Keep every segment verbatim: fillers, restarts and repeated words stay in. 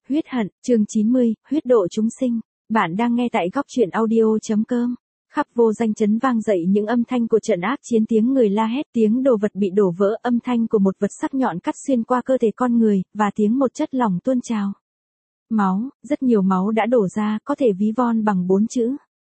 Huyết hận, chương chín mươi, huyết độ chúng sinh. Bạn đang nghe tại góc truyện audio.com. Khắp vô danh chấn vang dậy những âm thanh của trận ác chiến, tiếng người la hét, tiếng đồ vật bị đổ vỡ, âm thanh của một vật sắc nhọn cắt xuyên qua cơ thể con người, và tiếng một chất lỏng tuôn trào. Máu, rất nhiều máu đã đổ ra, có thể ví von bằng bốn chữ.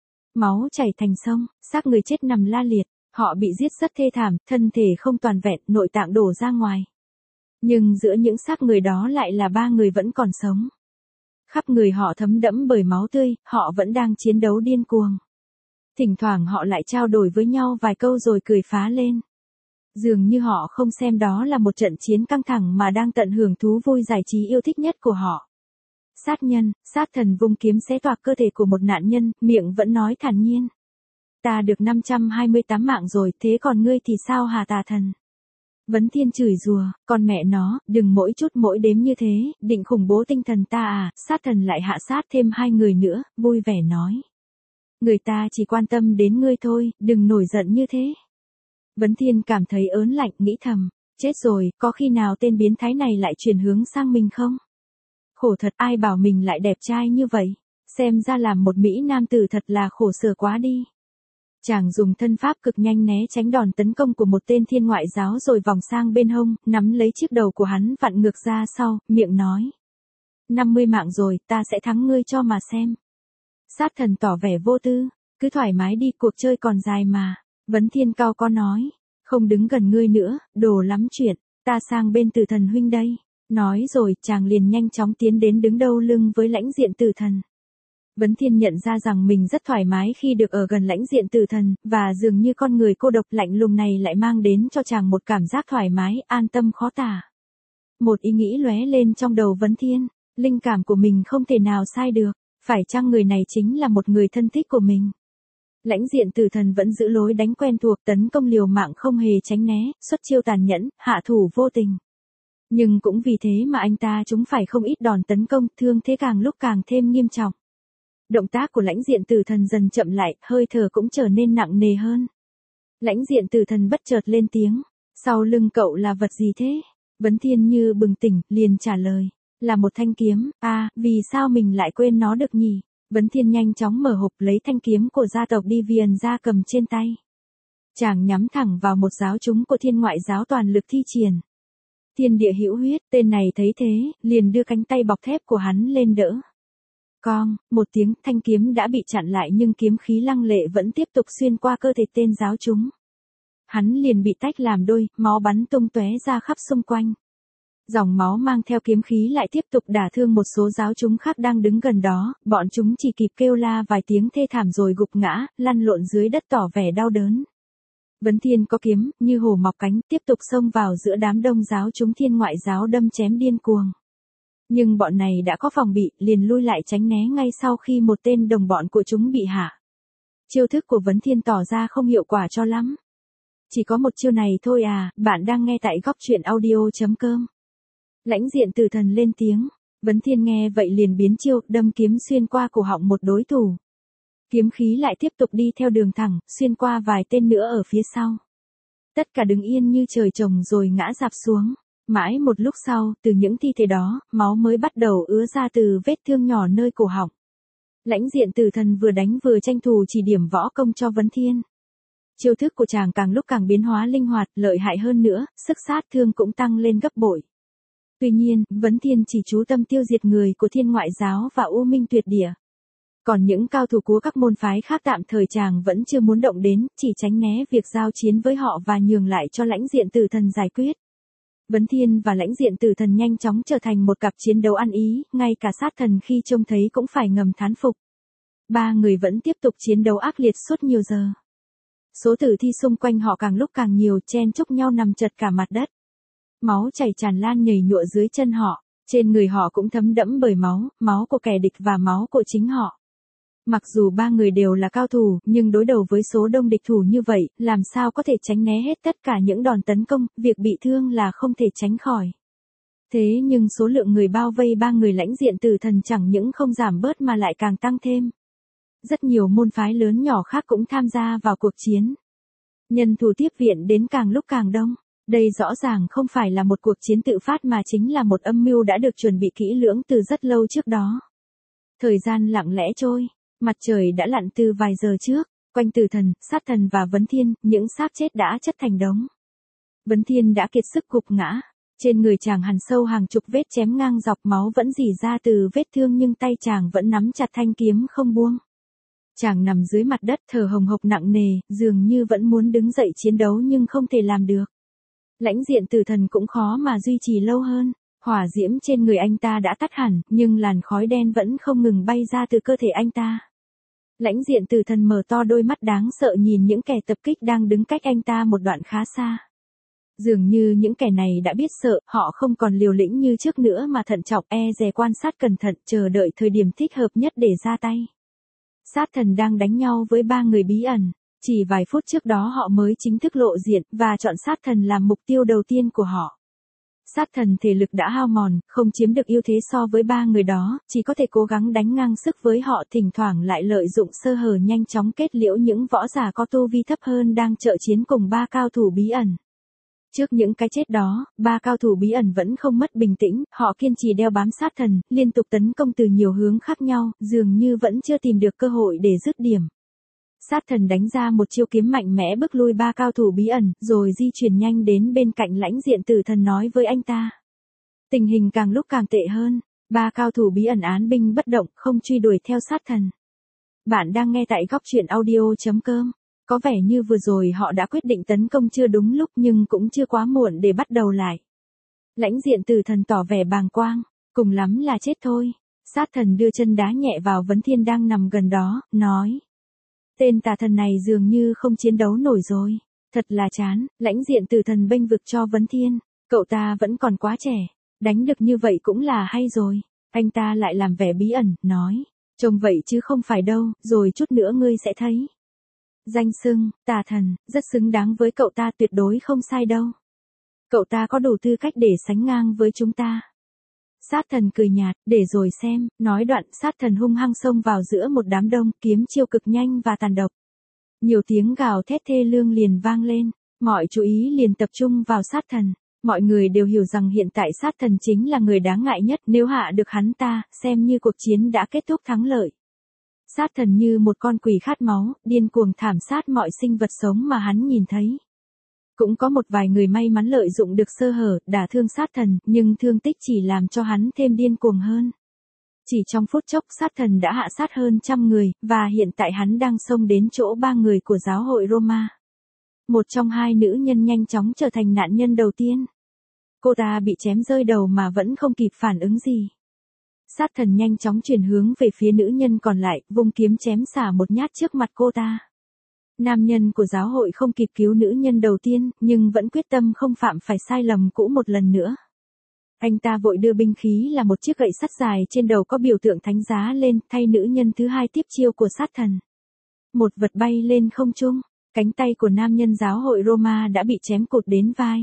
Máu chảy thành sông, xác người chết nằm la liệt, họ bị giết rất thê thảm, thân thể không toàn vẹn, nội tạng đổ ra ngoài. Nhưng giữa những xác người đó lại là ba người vẫn còn sống. Khắp người họ thấm đẫm bởi máu tươi, họ vẫn đang chiến đấu điên cuồng. Thỉnh thoảng họ lại trao đổi với nhau vài câu rồi cười phá lên. Dường như họ không xem đó là một trận chiến căng thẳng mà đang tận hưởng thú vui giải trí yêu thích nhất của họ. Sát nhân, sát thần vung kiếm xé toạc cơ thể của một nạn nhân, miệng vẫn nói thản nhiên. Ta được năm trăm hai mươi tám mạng rồi, thế còn ngươi thì sao hả tà thần? Vấn Thiên chửi rủa, con mẹ nó, đừng mỗi chút mỗi đếm như thế, định khủng bố tinh thần ta à? Sát thần lại hạ sát thêm hai người nữa, vui vẻ nói. Người ta chỉ quan tâm đến ngươi thôi, đừng nổi giận như thế. Vấn Thiên cảm thấy ớn lạnh, nghĩ thầm, chết rồi, có khi nào tên biến thái này lại chuyển hướng sang mình không? Khổ thật, ai bảo mình lại đẹp trai như vậy, xem ra làm một mỹ nam tử thật là khổ sở quá đi. Chàng dùng thân pháp cực nhanh né tránh đòn tấn công của một tên thiên ngoại giáo rồi vòng sang bên hông, nắm lấy chiếc đầu của hắn vặn ngược ra sau, miệng nói. năm mươi mạng rồi, ta sẽ thắng ngươi cho mà xem. Sát thần tỏ vẻ vô tư, cứ thoải mái đi, cuộc chơi còn dài mà. Vấn Thiên cao có nói, không đứng gần ngươi nữa, đồ lắm chuyện, ta sang bên Tử Thần huynh đây. Nói rồi, chàng liền nhanh chóng tiến đến đứng đầu lưng với lãnh diện Tử Thần. Vấn Thiên nhận ra rằng mình rất thoải mái khi được ở gần lãnh diện Tử Thần, và dường như con người cô độc lạnh lùng này lại mang đến cho chàng một cảm giác thoải mái, an tâm khó tả. Một ý nghĩ lóe lên trong đầu Vấn Thiên, linh cảm của mình không thể nào sai được, phải chăng người này chính là một người thân thích của mình? Lãnh diện Tử Thần vẫn giữ lối đánh quen thuộc, tấn công liều mạng không hề tránh né, xuất chiêu tàn nhẫn, hạ thủ vô tình. Nhưng cũng vì thế mà anh ta trúng phải không ít đòn tấn công, thương thế càng lúc càng thêm nghiêm trọng. Động tác của lãnh diện Tử Thần dần chậm lại, hơi thở cũng trở nên nặng nề hơn. Lãnh diện Tử Thần bất chợt lên tiếng, sau lưng cậu là vật gì thế? Vấn Thiên như bừng tỉnh, liền trả lời, là một thanh kiếm. À, vì sao mình lại quên nó được nhỉ? Vấn Thiên nhanh chóng mở hộp lấy thanh kiếm của gia tộc Divian ra cầm trên tay. Chàng nhắm thẳng vào một giáo chúng của thiên ngoại giáo toàn lực thi triển. Thiên địa hữu huyết, tên này thấy thế, liền đưa cánh tay bọc thép của hắn lên đỡ. Cong, một tiếng, thanh kiếm đã bị chặn lại nhưng kiếm khí lăng lệ vẫn tiếp tục xuyên qua cơ thể tên giáo chúng. Hắn liền bị tách làm đôi, máu bắn tung tóe ra khắp xung quanh. Dòng máu mang theo kiếm khí lại tiếp tục đả thương một số giáo chúng khác đang đứng gần đó, bọn chúng chỉ kịp kêu la vài tiếng thê thảm rồi gục ngã, lăn lộn dưới đất tỏ vẻ đau đớn. Vấn Thiên có kiếm, như hổ mọc cánh, tiếp tục xông vào giữa đám đông giáo chúng thiên ngoại giáo đâm chém điên cuồng. Nhưng bọn này đã có phòng bị, liền lui lại tránh né ngay sau khi một tên đồng bọn của chúng bị hạ. Chiêu thức của Vấn Thiên tỏ ra không hiệu quả cho lắm. Chỉ có một chiêu này thôi à? Bạn đang nghe tại góc truyện audio.com. Lãnh diện Tử Thần lên tiếng, Vấn Thiên nghe vậy liền biến chiêu, đâm kiếm xuyên qua cổ họng một đối thủ. Kiếm khí lại tiếp tục đi theo đường thẳng, xuyên qua vài tên nữa ở phía sau. Tất cả đứng yên như trời trồng rồi ngã rạp xuống. Mãi một lúc sau, từ những thi thể đó, máu mới bắt đầu ứa ra từ vết thương nhỏ nơi cổ họng. Lãnh diện Tử Thần vừa đánh vừa tranh thủ chỉ điểm võ công cho Vấn Thiên. Chiêu thức của chàng càng lúc càng biến hóa linh hoạt, lợi hại hơn nữa, sức sát thương cũng tăng lên gấp bội. Tuy nhiên, Vấn Thiên chỉ chú tâm tiêu diệt người của thiên ngoại giáo và U Minh Tuyệt Địa. Còn những cao thủ của các môn phái khác tạm thời chàng vẫn chưa muốn động đến, chỉ tránh né việc giao chiến với họ và nhường lại cho lãnh diện Tử Thần giải quyết. Vấn Thiên và lãnh diện Tử Thần nhanh chóng trở thành một cặp chiến đấu ăn ý, ngay cả sát thần khi trông thấy cũng phải ngầm thán phục. Ba người vẫn tiếp tục chiến đấu ác liệt suốt nhiều giờ. Số tử thi xung quanh họ càng lúc càng nhiều, chen chúc nhau nằm chật cả mặt đất. Máu chảy tràn lan nhầy nhụa dưới chân họ, trên người họ cũng thấm đẫm bởi máu, máu của kẻ địch và máu của chính họ. Mặc dù ba người đều là cao thủ, nhưng đối đầu với số đông địch thủ như vậy, làm sao có thể tránh né hết tất cả những đòn tấn công, việc bị thương là không thể tránh khỏi. Thế nhưng số lượng người bao vây ba người lãnh diện Tử Thần chẳng những không giảm bớt mà lại càng tăng thêm. Rất nhiều môn phái lớn nhỏ khác cũng tham gia vào cuộc chiến. Nhân thủ tiếp viện đến càng lúc càng đông. Đây rõ ràng không phải là một cuộc chiến tự phát mà chính là một âm mưu đã được chuẩn bị kỹ lưỡng từ rất lâu trước đó. Thời gian lặng lẽ trôi, mặt trời đã lặn từ vài giờ trước, quanh Tử Thần, Sát Thần và Vấn Thiên, những xác chết đã chất thành đống. Vấn Thiên đã kiệt sức gục ngã, trên người chàng hằn sâu hàng chục vết chém ngang dọc, máu vẫn rỉ ra từ vết thương nhưng tay chàng vẫn nắm chặt thanh kiếm không buông. Chàng nằm dưới mặt đất thở hồng hộc nặng nề, dường như vẫn muốn đứng dậy chiến đấu nhưng không thể làm được. Lãnh diện Tử Thần cũng khó mà duy trì lâu hơn, hỏa diễm trên người anh ta đã tắt hẳn, nhưng làn khói đen vẫn không ngừng bay ra từ cơ thể anh ta. Lãnh diện Tử Thần mở to đôi mắt đáng sợ nhìn những kẻ tập kích đang đứng cách anh ta một đoạn khá xa. Dường như những kẻ này đã biết sợ, họ không còn liều lĩnh như trước nữa mà thận trọng e dè quan sát cẩn thận, chờ đợi thời điểm thích hợp nhất để ra tay. Sát Thần đang đánh nhau với ba người bí ẩn, chỉ vài phút trước đó họ mới chính thức lộ diện và chọn Sát Thần làm mục tiêu đầu tiên của họ. Sát Thần thể lực đã hao mòn, không chiếm được ưu thế so với ba người đó, chỉ có thể cố gắng đánh ngang sức với họ, thỉnh thoảng lại lợi dụng sơ hở nhanh chóng kết liễu những võ giả có tu vi thấp hơn đang trợ chiến cùng ba cao thủ bí ẩn. Trước những cái chết đó, ba cao thủ bí ẩn vẫn không mất bình tĩnh, họ kiên trì đeo bám Sát Thần, liên tục tấn công từ nhiều hướng khác nhau, dường như vẫn chưa tìm được cơ hội để dứt điểm. Sát Thần đánh ra một chiêu kiếm mạnh mẽ bức lui ba cao thủ bí ẩn, rồi di chuyển nhanh đến bên cạnh Lãnh diện Tử Thần nói với anh ta. Tình hình càng lúc càng tệ hơn, ba cao thủ bí ẩn án binh bất động, không truy đuổi theo Sát Thần. Bạn đang nghe tại góc truyện audio chấm com. Có vẻ như vừa rồi họ đã quyết định tấn công chưa đúng lúc nhưng cũng chưa quá muộn để bắt đầu lại. Lãnh diện Tử Thần tỏ vẻ bàng quang, cùng lắm là chết thôi. Sát Thần đưa chân đá nhẹ vào Vấn Thiên đang nằm gần đó, nói. Tên tà thần này dường như không chiến đấu nổi rồi. Thật là chán. Lãnh diện Tử Thần bênh vực cho Vấn Thiên. Cậu ta vẫn còn quá trẻ. Đánh được như vậy cũng là hay rồi. Anh ta lại làm vẻ bí ẩn, nói. Trông vậy chứ không phải đâu, rồi chút nữa ngươi sẽ thấy. Danh xưng, tà thần, rất xứng đáng với cậu ta, tuyệt đối không sai đâu. Cậu ta có đủ tư cách để sánh ngang với chúng ta. Sát Thần cười nhạt, để rồi xem, nói đoạn Sát Thần hung hăng xông vào giữa một đám đông, kiếm chiêu cực nhanh và tàn độc. Nhiều tiếng gào thét thê lương liền vang lên, mọi chú ý liền tập trung vào Sát Thần. Mọi người đều hiểu rằng hiện tại Sát Thần chính là người đáng ngại nhất, nếu hạ được hắn ta, xem như cuộc chiến đã kết thúc thắng lợi. Sát Thần như một con quỷ khát máu, điên cuồng thảm sát mọi sinh vật sống mà hắn nhìn thấy. Cũng có một vài người may mắn lợi dụng được sơ hở, đả thương Sát Thần, nhưng thương tích chỉ làm cho hắn thêm điên cuồng hơn. Chỉ trong phút chốc Sát Thần đã hạ sát hơn trăm người, và hiện tại hắn đang xông đến chỗ ba người của giáo hội Roma. Một trong hai nữ nhân nhanh chóng trở thành nạn nhân đầu tiên. Cô ta bị chém rơi đầu mà vẫn không kịp phản ứng gì. Sát Thần nhanh chóng chuyển hướng về phía nữ nhân còn lại, vung kiếm chém xả một nhát trước mặt cô ta. Nam nhân của giáo hội không kịp cứu nữ nhân đầu tiên, nhưng vẫn quyết tâm không phạm phải sai lầm cũ một lần nữa. Anh ta vội đưa binh khí là một chiếc gậy sắt dài trên đầu có biểu tượng thánh giá lên, thay nữ nhân thứ hai tiếp chiêu của Sát Thần. Một vật bay lên không trung, cánh tay của nam nhân giáo hội Roma đã bị chém cụt đến vai.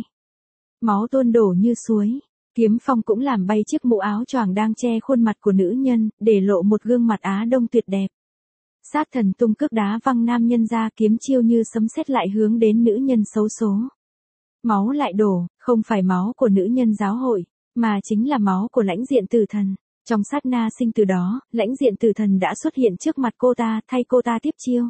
Máu tuôn đổ như suối. Kiếm phong cũng làm bay chiếc mũ áo choàng đang che khuôn mặt của nữ nhân, để lộ một gương mặt Á Đông tuyệt đẹp. Sát Thần tung cước đá văng nam nhân ra, kiếm chiêu như sấm sét lại hướng đến nữ nhân xấu số. Máu lại đổ, không phải máu của nữ nhân giáo hội, mà chính là máu của Lãnh diện Tử Thần. Trong sát na sinh từ đó, Lãnh diện Tử Thần đã xuất hiện trước mặt cô ta, thay cô ta tiếp chiêu.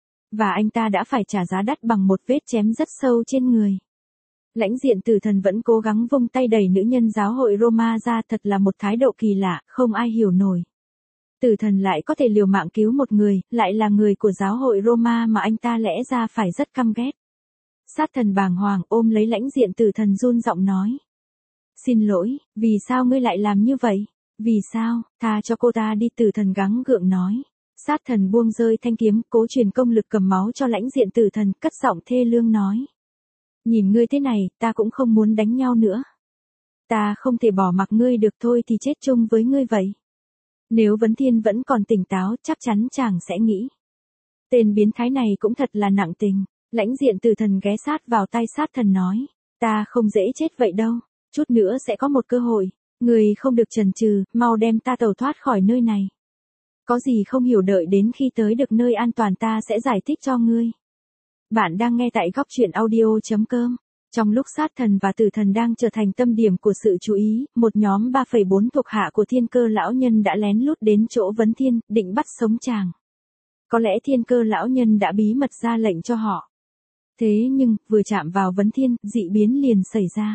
Và anh ta đã phải trả giá đắt bằng một vết chém rất sâu trên người. Lãnh diện Tử Thần vẫn cố gắng vung tay đẩy nữ nhân giáo hội Roma ra, thật là một thái độ kỳ lạ, không ai hiểu nổi. Tử Thần lại có thể liều mạng cứu một người, lại là người của giáo hội Roma mà anh ta lẽ ra phải rất căm ghét. Sát Thần bàng hoàng ôm lấy Lãnh diện Tử Thần run giọng nói. Xin lỗi, vì sao ngươi lại làm như vậy? Vì sao, tha cho cô ta đi, Tử Thần gắng gượng nói. Sát Thần buông rơi thanh kiếm, cố truyền công lực cầm máu cho Lãnh diện Tử Thần, cất giọng thê lương nói. Nhìn ngươi thế này, ta cũng không muốn đánh nhau nữa. Ta không thể bỏ mặc ngươi được, thôi thì chết chung với ngươi vậy. Nếu Vấn Thiên vẫn còn tỉnh táo, chắc chắn chàng sẽ nghĩ. Tên biến thái này cũng thật là nặng tình. Lãnh diện Tử Thần ghé sát vào tai Sát Thần nói. Ta không dễ chết vậy đâu, chút nữa sẽ có một cơ hội. Ngươi không được chần chừ, mau đem ta tẩu thoát khỏi nơi này. Có gì không hiểu đợi đến khi tới được nơi an toàn ta sẽ giải thích cho ngươi. Bạn đang nghe tại góc truyện audio chấm com. Trong lúc sát thần và tử thần đang trở thành tâm điểm của sự chú ý, một nhóm ba phẩy bốn thuộc hạ của thiên cơ lão nhân đã lén lút đến chỗ Vấn Thiên, định bắt sống chàng. Có lẽ thiên cơ lão nhân đã bí mật ra lệnh cho họ. Thế nhưng, vừa chạm vào Vấn Thiên, dị biến liền xảy ra.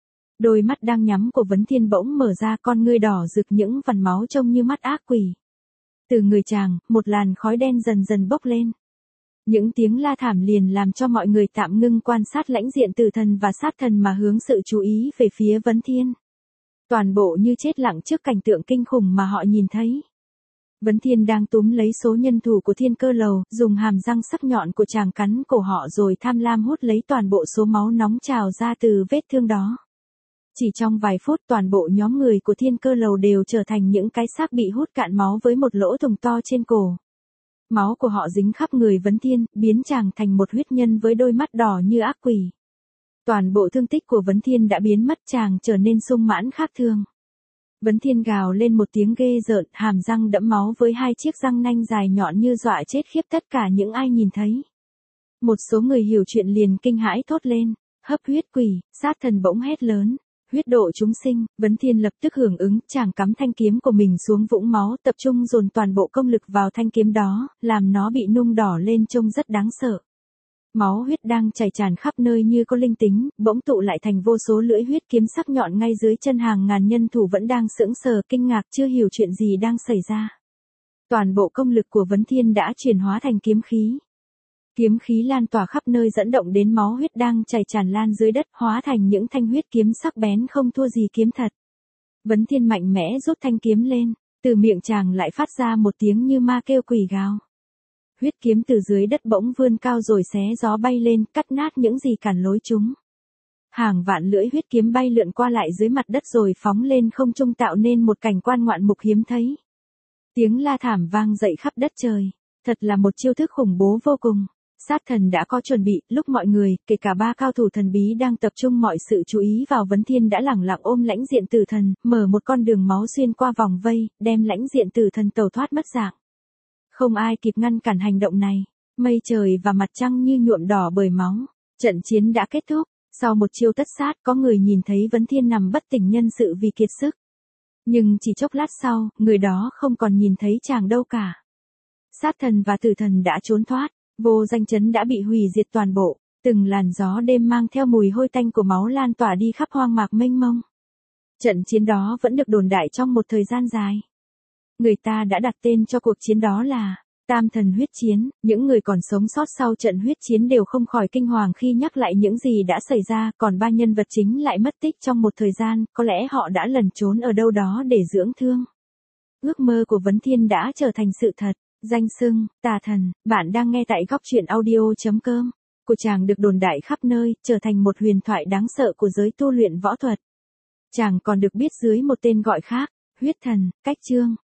Đôi mắt đang nhắm của Vấn Thiên bỗng mở ra, con ngươi đỏ rực những vằn máu trông như mắt ác quỷ. Từ người chàng, một làn khói đen dần dần bốc lên. Những tiếng la thảm liền làm cho mọi người tạm ngưng quan sát lãnh diện tử thần và sát thần mà hướng sự chú ý về phía Vấn Thiên. Toàn bộ như chết lặng trước cảnh tượng kinh khủng mà họ nhìn thấy. Vấn Thiên đang túm lấy số nhân thủ của thiên cơ lầu, dùng hàm răng sắc nhọn của chàng cắn cổ họ rồi tham lam hút lấy toàn bộ số máu nóng trào ra từ vết thương đó. Chỉ trong vài phút toàn bộ nhóm người của thiên cơ lầu đều trở thành những cái xác bị hút cạn máu với một lỗ thủng to trên cổ. Máu của họ dính khắp người Vấn Thiên, biến chàng thành một huyết nhân với đôi mắt đỏ như ác quỷ. Toàn bộ thương tích của Vấn Thiên đã biến mất, chàng trở nên sung mãn khác thường. Vấn Thiên gào lên một tiếng ghê rợn, hàm răng đẫm máu với hai chiếc răng nanh dài nhọn như dọa chết khiếp tất cả những ai nhìn thấy. Một số người hiểu chuyện liền kinh hãi thốt lên, hấp huyết quỷ, sát thần bỗng hét lớn. Huyết độ chúng sinh, Vấn Thiên lập tức hưởng ứng, chàng cắm thanh kiếm của mình xuống vũng máu, tập trung dồn toàn bộ công lực vào thanh kiếm đó, làm nó bị nung đỏ lên trông rất đáng sợ. Máu huyết đang chảy tràn khắp nơi như có linh tính, bỗng tụ lại thành vô số lưỡi huyết kiếm sắc nhọn ngay dưới chân hàng ngàn nhân thủ vẫn đang sững sờ kinh ngạc chưa hiểu chuyện gì đang xảy ra. Toàn bộ công lực của Vấn Thiên đã chuyển hóa thành kiếm khí. Kiếm khí lan tỏa khắp nơi dẫn động đến máu huyết đang chảy tràn lan dưới đất, hóa thành những thanh huyết kiếm sắc bén không thua gì kiếm thật. Vấn Thiên mạnh mẽ rút thanh kiếm lên, từ miệng chàng lại phát ra một tiếng như ma kêu quỷ gào. Huyết kiếm từ dưới đất bỗng vươn cao rồi xé gió bay lên, cắt nát những gì cản lối chúng. Hàng vạn lưỡi huyết kiếm bay lượn qua lại dưới mặt đất rồi phóng lên không trung tạo nên một cảnh quan ngoạn mục hiếm thấy. Tiếng la thảm vang dậy khắp đất trời, thật là một chiêu thức khủng bố vô cùng. Sát thần đã có chuẩn bị, lúc mọi người, kể cả ba cao thủ thần bí đang tập trung mọi sự chú ý vào Vấn Thiên đã lẳng lặng ôm lãnh diện tử thần, mở một con đường máu xuyên qua vòng vây, đem lãnh diện tử thần tẩu thoát mất dạng. Không ai kịp ngăn cản hành động này, mây trời và mặt trăng như nhuộm đỏ bởi máu. Trận chiến đã kết thúc, sau một chiêu tất sát có người nhìn thấy Vấn Thiên nằm bất tỉnh nhân sự vì kiệt sức. Nhưng chỉ chốc lát sau, người đó không còn nhìn thấy chàng đâu cả. Sát thần và tử thần đã trốn thoát. Vô Danh Trấn đã bị hủy diệt toàn bộ, từng làn gió đêm mang theo mùi hôi tanh của máu lan tỏa đi khắp hoang mạc mênh mông. Trận chiến đó vẫn được đồn đại trong một thời gian dài. Người ta đã đặt tên cho cuộc chiến đó là Tam Thần Huyết Chiến, những người còn sống sót sau trận huyết chiến đều không khỏi kinh hoàng khi nhắc lại những gì đã xảy ra, còn ba nhân vật chính lại mất tích trong một thời gian, có lẽ họ đã lẩn trốn ở đâu đó để dưỡng thương. Ước mơ của Vấn Thiên đã trở thành sự thật. Danh xưng, tà thần, bạn đang nghe tại góc truyện audio.com, của chàng được đồn đại khắp nơi, trở thành một huyền thoại đáng sợ của giới tu luyện võ thuật. Chàng còn được biết dưới một tên gọi khác, huyết thần, cách chương.